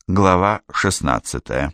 Глава 16.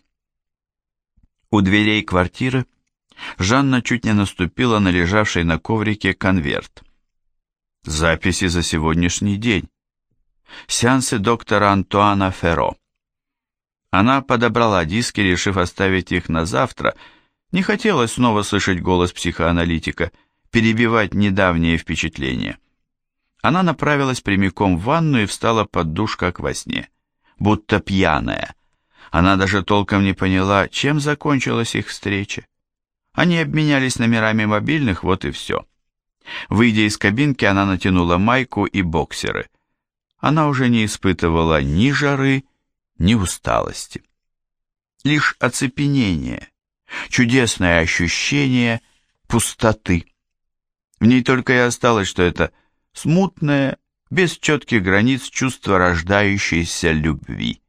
У дверей квартиры Жанна чуть не наступила на лежавший на коврике конверт. Записи за сегодняшний день. Сеансы доктора Антуана Ферро. Она подобрала диски, решив оставить их на завтра. Не хотелось снова слышать голос психоаналитика, перебивать недавние впечатления. Она направилась прямиком в ванну и встала под душ, как во сне, будто пьяная. Она даже толком не поняла, чем закончилась их встреча. Они обменялись номерами мобильных, вот и все. Выйдя из кабинки, она натянула майку и боксеры. Она уже не испытывала ни жары, ни усталости. Лишь оцепенение, чудесное ощущение пустоты. В ней только и осталось, что это смутное, без четких границ чувство рождающейся любви.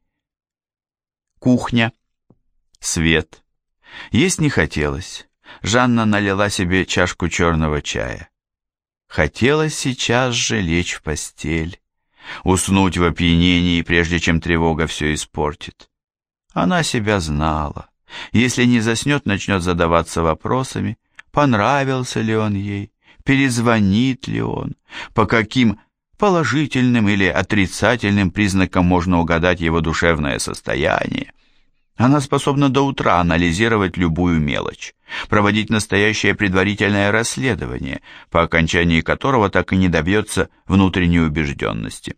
Кухня. Свет. Есть не хотелось. Жанна налила себе чашку черного чая. Хотелось сейчас же лечь в постель, уснуть в опьянении, прежде чем тревога все испортит. Она себя знала. Если не заснет, начнет задаваться вопросами, понравился ли он ей, перезвонит ли он, по каким положительным или отрицательным признакам можно угадать его душевное состояние. Она способна до утра анализировать любую мелочь, проводить настоящее предварительное расследование, по окончании которого так и не добьется внутренней убежденности.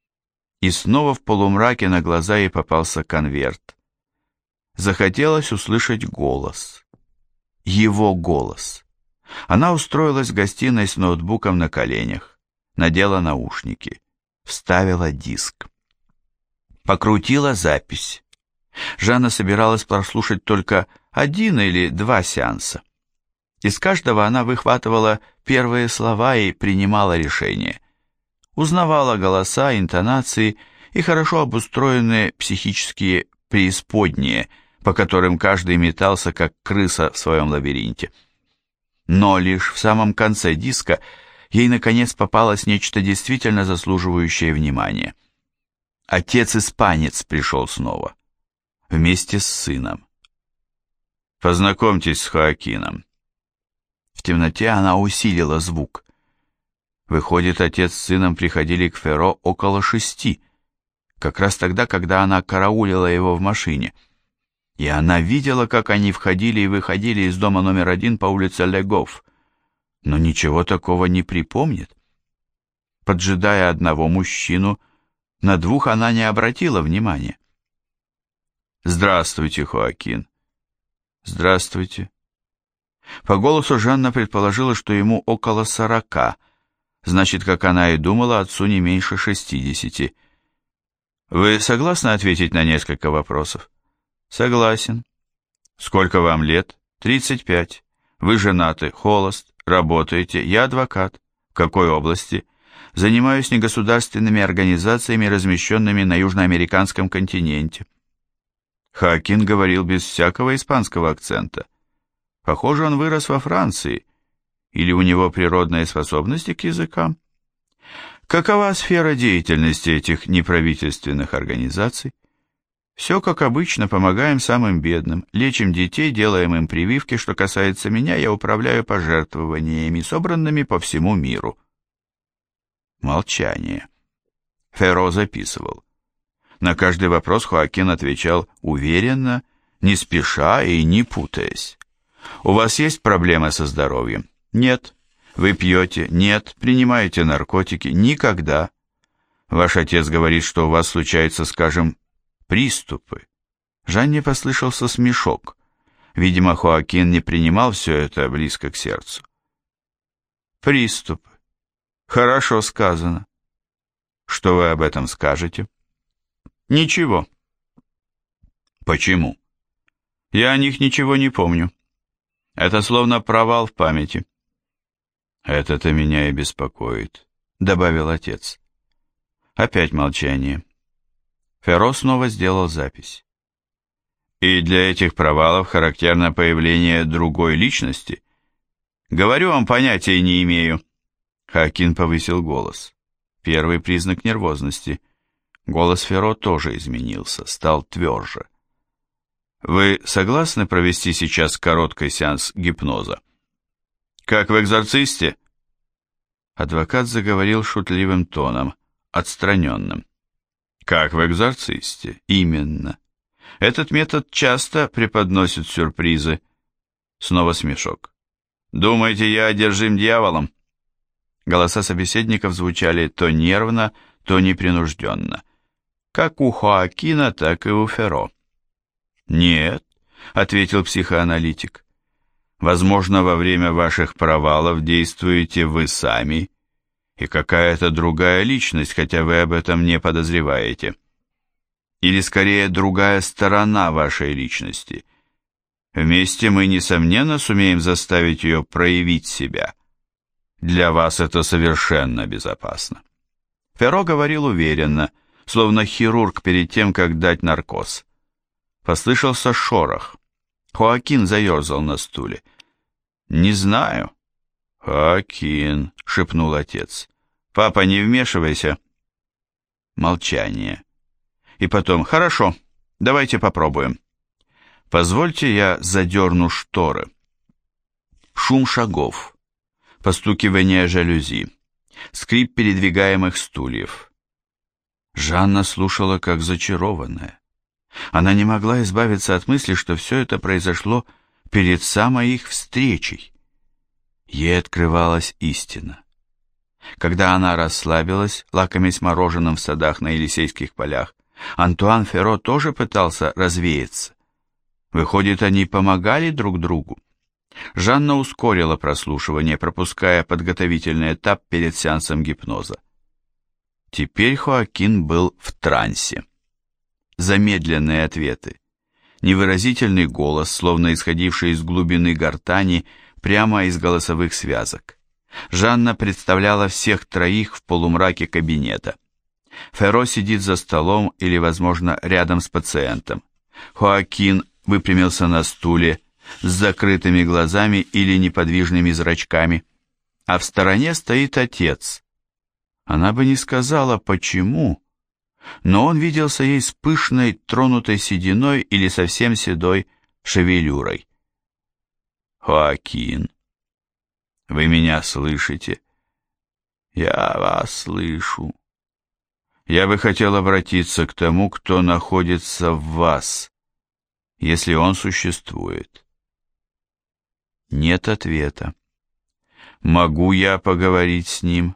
И снова в полумраке на глаза ей попался конверт. Захотелось услышать голос. Его голос. Она устроилась в гостиной с ноутбуком на коленях, надела наушники, вставила диск. Покрутила запись. Жанна собиралась прослушать только 1 или 2 сеанса. Из каждого она выхватывала первые слова и принимала решение. Узнавала голоса, интонации и хорошо обустроенные психические преисподние, по которым каждый метался, как крыса в своем лабиринте. Но лишь в самом конце диска ей наконец попалось нечто действительно заслуживающее внимания. Отец-испанец пришел снова. Вместе с сыном. «Познакомьтесь с Хоакином». В темноте она усилила звук. Выходит, отец с сыном приходили к Ферро около 6, как раз тогда, когда она караулила его в машине. И она видела, как они входили и выходили из дома номер 1 по улице Легов, но ничего такого не припомнит. Поджидая одного мужчину, на 2 она не обратила внимания. «Здравствуйте, Хоакин». «Здравствуйте». По голосу Жанна предположила, что ему около 40, значит, как она и думала, отцу не меньше 60. «Вы согласны ответить на несколько вопросов?» «Согласен». «Сколько вам лет?» «35. Вы женаты, холост, работаете, я адвокат». «В какой области?» «Занимаюсь негосударственными организациями, размещенными на южноамериканском континенте». Хоакин говорил без всякого испанского акцента. Похоже, он вырос во Франции. Или у него природные способности к языкам? Какова сфера деятельности этих неправительственных организаций? Все как обычно, помогаем самым бедным, лечим детей, делаем им прививки. Что касается меня, я управляю пожертвованиями, собранными по всему миру. Молчание. Ферро записывал. На каждый вопрос Хоакин отвечал уверенно, не спеша и не путаясь. «У вас есть проблемы со здоровьем?» «Нет». «Вы пьете?» «Нет». «Принимаете наркотики?» «Никогда». «Ваш отец говорит, что у вас случаются, скажем, приступы». Жанне послышался смешок. Видимо, Хоакин не принимал все это близко к сердцу. «Приступы. Хорошо сказано. Что вы об этом скажете?» «Ничего». «Почему?» «Я о них ничего не помню. Это словно провал в памяти». «Это-то меня и беспокоит», — добавил отец. Опять молчание. Ферро снова сделал запись. «И для этих провалов характерно появление другой личности?» «Говорю вам, понятия не имею». Хоакин повысил голос. Первый признак нервозности. Голос Ферро тоже изменился, стал тверже. «Вы согласны провести сейчас короткий сеанс гипноза?» «Как в «Экзорцисте»?» Адвокат заговорил шутливым тоном, отстраненным. «Как в «Экзорцисте»? Именно. Этот метод часто преподносит сюрпризы». Снова смешок. «Думаете, я одержим дьяволом?» Голоса собеседников звучали то нервно, то непринужденно. Как у Хоакина, так и у Ферро. «Нет», — ответил психоаналитик. «Возможно, во время ваших провалов действуете вы сами и какая-то другая личность, хотя вы об этом не подозреваете. Или, скорее, другая сторона вашей личности. Вместе мы, несомненно, сумеем заставить ее проявить себя. Для вас это совершенно безопасно». Ферро говорил уверенно, словно хирург перед тем, как дать наркоз. Послышался шорох. Хоакин заерзал на стуле. «Не знаю». «Хоакин», — шепнул отец. «Папа, не вмешивайся». Молчание. И потом: «Хорошо, давайте попробуем. Позвольте, я задерну шторы». Шум шагов, постукивание жалюзи, скрип передвигаемых стульев. Жанна слушала как зачарованная. Она не могла избавиться от мысли, что все это произошло перед самой их встречей. Ей открывалась истина. Когда она расслабилась, лакомясь мороженым в садах на Елисейских полях, Антуан Ферро тоже пытался развеяться. Выходит, они помогали друг другу. Жанна ускорила прослушивание, пропуская подготовительный этап перед сеансом гипноза. Теперь Хоакин был в трансе. Замедленные ответы, невыразительный голос, словно исходивший из глубины гортани, прямо из голосовых связок. Жанна представляла всех троих в полумраке кабинета. Ферро сидит за столом или, возможно, рядом с пациентом. Хоакин выпрямился на стуле с закрытыми глазами или неподвижными зрачками, а в стороне стоит отец. Она бы не сказала, почему, но он виделся ей с пышной, тронутой сединой или совсем седой шевелюрой. «Хоакин, вы меня слышите?» «Я вас слышу. Я бы хотел обратиться к тому, кто находится в вас, если он существует». Нет ответа. «Могу я поговорить с ним?»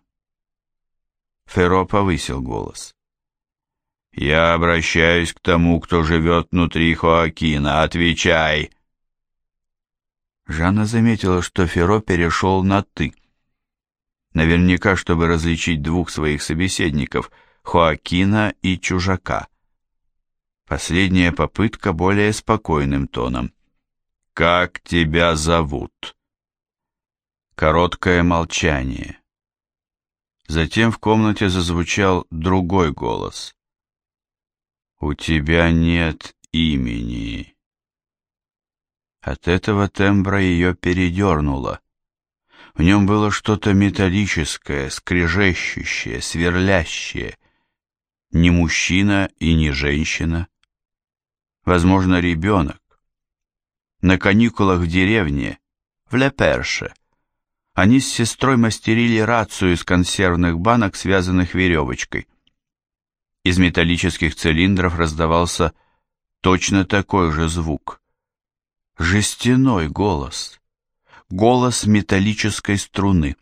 Ферро повысил голос. «Я обращаюсь к тому, кто живет внутри Хоакина. Отвечай!» Жанна заметила, что Ферро перешел на «ты». Наверняка, чтобы различить двух своих собеседников, Хоакина и чужака. Последняя попытка более спокойным тоном. «Как тебя зовут?» Короткое молчание. Затем в комнате зазвучал другой голос. «У тебя нет имени». От этого тембра ее передернуло. В нем было что-то металлическое, скрежещущее, сверлящее. Не мужчина и не женщина. Возможно, ребенок. На каникулах в деревне, в Ле-Перше, они с сестрой мастерили рацию из консервных банок, связанных веревочкой. Из металлических цилиндров раздавался точно такой же звук. Жестяной голос. Голос металлической струны.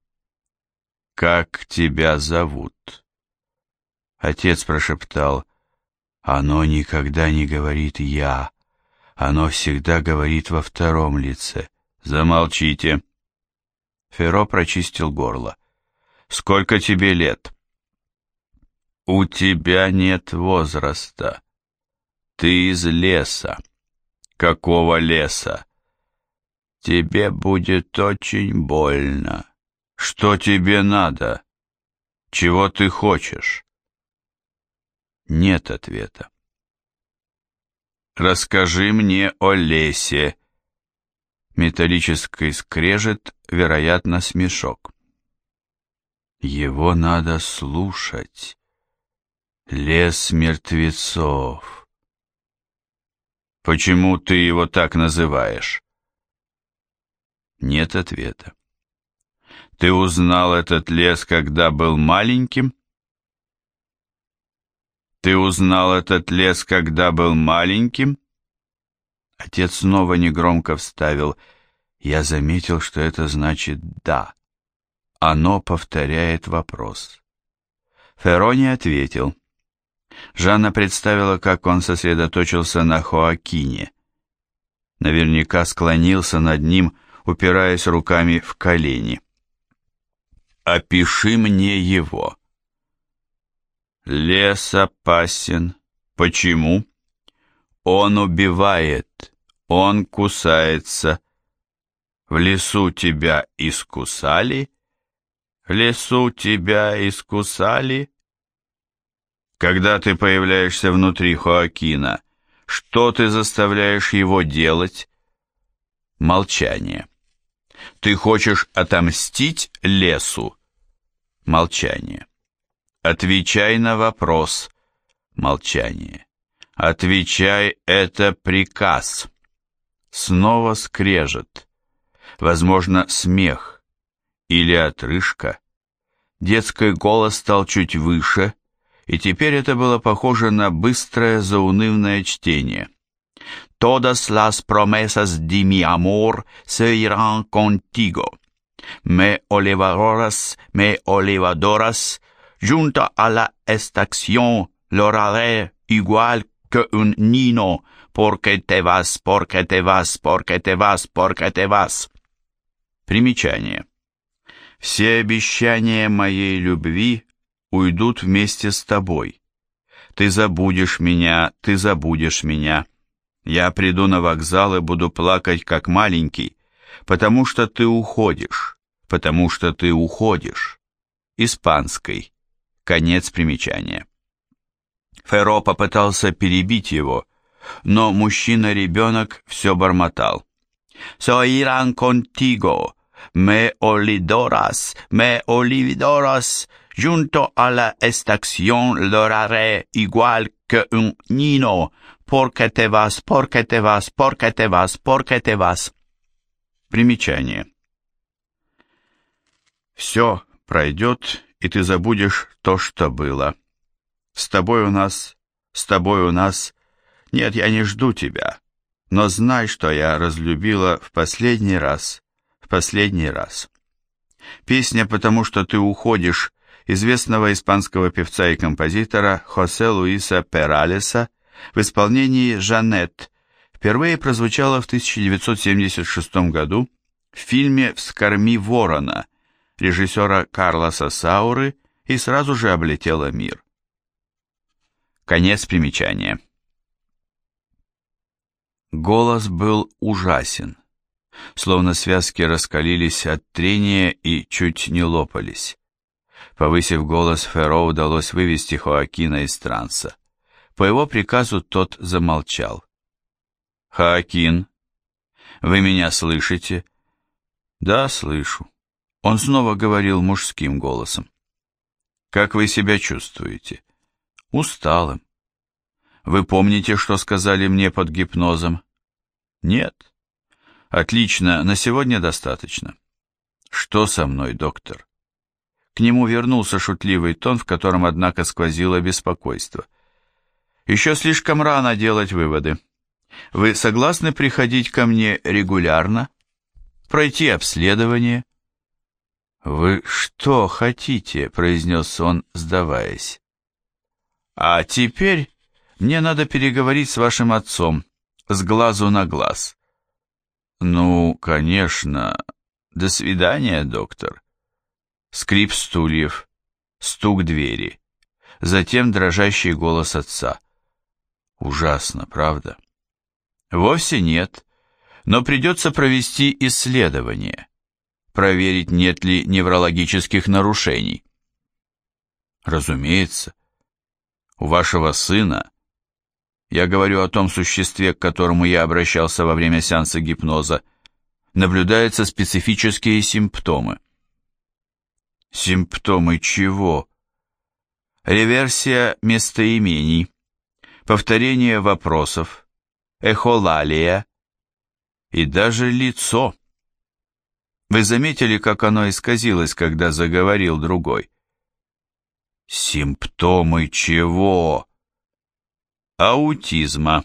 «Как тебя зовут?» Отец прошептал. «Оно никогда не говорит «я». Оно всегда говорит во втором лице». «Замолчите». Ферро прочистил горло. «Сколько тебе лет?» «У тебя нет возраста. Ты из леса». «Какого леса?» «Тебе будет очень больно». «Что тебе надо? Чего ты хочешь?» Нет ответа. «Расскажи мне о лесе». Металлический скрежет, вероятно, смешок. «Его надо слушать». Лес мертвецов. Почему ты его так называешь? Нет ответа. Ты узнал этот лес, когда был маленьким? Ты узнал этот лес, когда был маленьким? Отец снова негромко вставил: я заметил, что это значит «да». Оно повторяет вопрос. Ферро не ответил. Жанна представила, как он сосредоточился на Хоакине. Наверняка склонился над ним, упираясь руками в колени. «Опиши мне его». «Лес опасен. Почему?» «Он убивает. Он кусается». «В лесу тебя искусали?» «В лесу тебя искусали?» «Когда ты появляешься внутри Хоакина, что ты заставляешь его делать?» Молчание. «Ты хочешь отомстить лесу?» Молчание. «Отвечай на вопрос». Молчание. «Отвечай, это приказ». Снова скрежет. Возможно, смех или отрыжка. Детский голос стал чуть выше, и теперь это было похоже на быстрое заунывное чтение. «Todas las promesas de mi amor se irán contigo. Me olivadoras, junto a la estación, lo haré igual que un niño, porque te vas, porque te vas, porque te vas, porque te vas». Примечание. «Все обещания моей любви уйдут вместе с тобой. Ты забудешь меня, ты забудешь меня. Я приду на вокзал и буду плакать, как маленький, потому что ты уходишь, потому что ты уходишь». Испанский. Конец примечания. Ферро попытался перебить его, но мужчина-ребенок все бормотал. «So irán contigo, me olivadoras, junto a la estación lo haré igual que un niño, porque te vas, porque te vas, porque te vas, porque te vas». Примечание. «Все пройдет, и ты забудешь то, что было. С тобой у нас, с тобой у нас. Нет, я не жду тебя, но знай, что я разлюбила в последний раз, в последний раз». Песня «Потому что ты уходишь» известного испанского певца и композитора Хосе Луиса Пералеса в исполнении Жанет впервые прозвучала в 1976 году в фильме «Вскорми ворона» режиссера Карлоса Сауры и сразу же облетела мир. Конец примечания. Голос был ужасен, словно связки раскалились от трения и чуть не лопались. Повысив голос, Ферро удалось вывести Хоакина из транса. По его приказу тот замолчал. «Хоакин, вы меня слышите?» «Да, слышу». Он снова говорил мужским голосом. «Как вы себя чувствуете?» «Усталым». «Вы помните, что сказали мне под гипнозом?» «Нет». «Отлично, на сегодня достаточно». «Что со мной, доктор?» К нему вернулся шутливый тон, в котором, однако, сквозило беспокойство. «Еще слишком рано делать выводы. Вы согласны приходить ко мне регулярно? Пройти обследование?» «Вы что хотите?» — произнес он, сдаваясь. «А теперь мне надо переговорить с вашим отцом, с глазу на глаз». «Ну, конечно. До свидания, доктор». Скрип стульев, стук двери, затем дрожащий голос отца. «Ужасно, правда?» «Вовсе нет, но придется провести исследование, проверить, нет ли неврологических нарушений». «Разумеется. У вашего сына, я говорю о том существе, к которому я обращался во время сеанса гипноза, наблюдаются специфические симптомы». «Симптомы чего?» реверсия местоимений, повторение вопросов, эхолалия и даже лицо. Вы заметили, как оно исказилось, когда заговорил другой? Симптомы чего? Аутизма.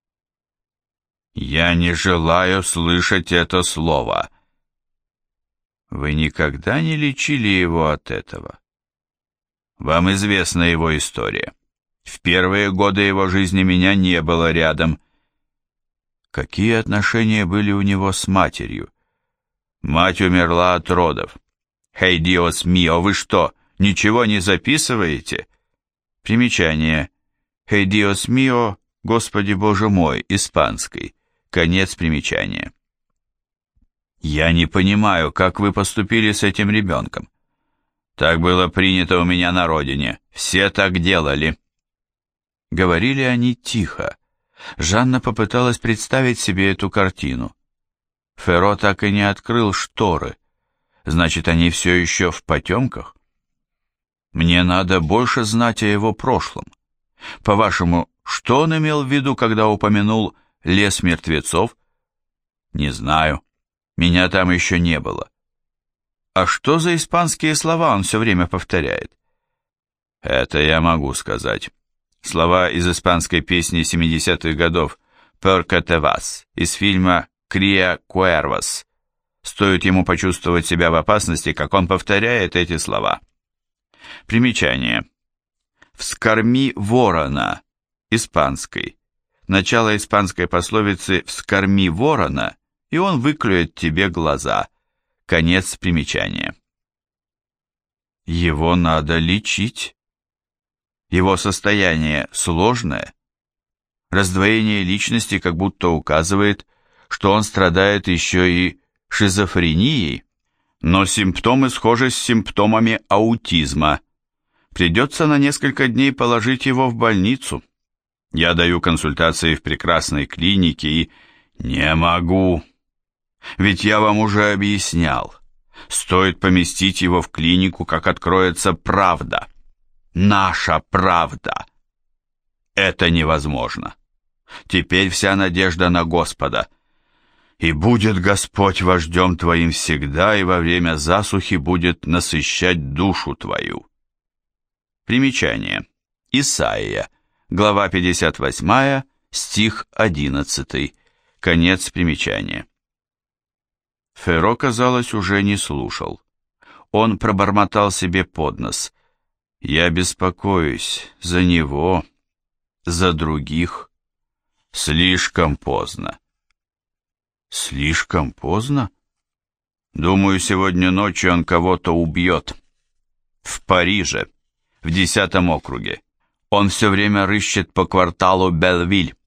Я не желаю слышать это слово. Вы никогда не лечили его от этого? Вам известна его история. В первые годы его жизни меня не было рядом. Какие отношения были у него с матерью? Мать умерла от родов. «Хей, диос мио, вы что, ничего не записываете?» Примечание. «Хей, диос мио, Господи Боже мой», испанский. Конец примечания. Я не понимаю, как вы поступили с этим ребенком. Так было принято у меня на родине. Все так делали. Говорили они тихо. Жанна попыталась представить себе эту картину. Ферро так и не открыл шторы. Значит, они все еще в потемках? Мне надо больше знать о его прошлом. По-вашему, что он имел в виду, когда упомянул лес мертвецов? Не знаю. Меня там еще не было. А что за испанские слова он все время повторяет? Это я могу сказать. Слова из испанской песни 70-х годов «Porque te vas» из фильма «Cría cuervos». Стоит ему почувствовать себя в опасности, как он повторяет эти слова. Примечание. «Вскорми ворона» испанской. Начало испанской пословицы «вскорми ворона», и он выклюет тебе глаза. Конец примечания. Его надо лечить. Его состояние сложное. Раздвоение личности как будто указывает, что он страдает еще и шизофренией, но симптомы схожи с симптомами аутизма. Придется на несколько дней положить его в больницу. Я даю консультации в прекрасной клинике и не могу. Ведь я вам уже объяснял. Стоит поместить его в клинику, как откроется правда. Наша правда. Это невозможно. Теперь вся надежда на Господа. И будет Господь вождем твоим всегда, и во время засухи будет насыщать душу твою. Примечание. Исайя, глава 58, стих 11. Конец примечания. Ферро, казалось, уже не слушал. Он пробормотал себе под нос. «Я беспокоюсь за него, за других. Слишком поздно». «Слишком поздно? Думаю, сегодня ночью он кого-то убьет. В Париже, в 10 округе. Он все время рыщет по кварталу Белвиль.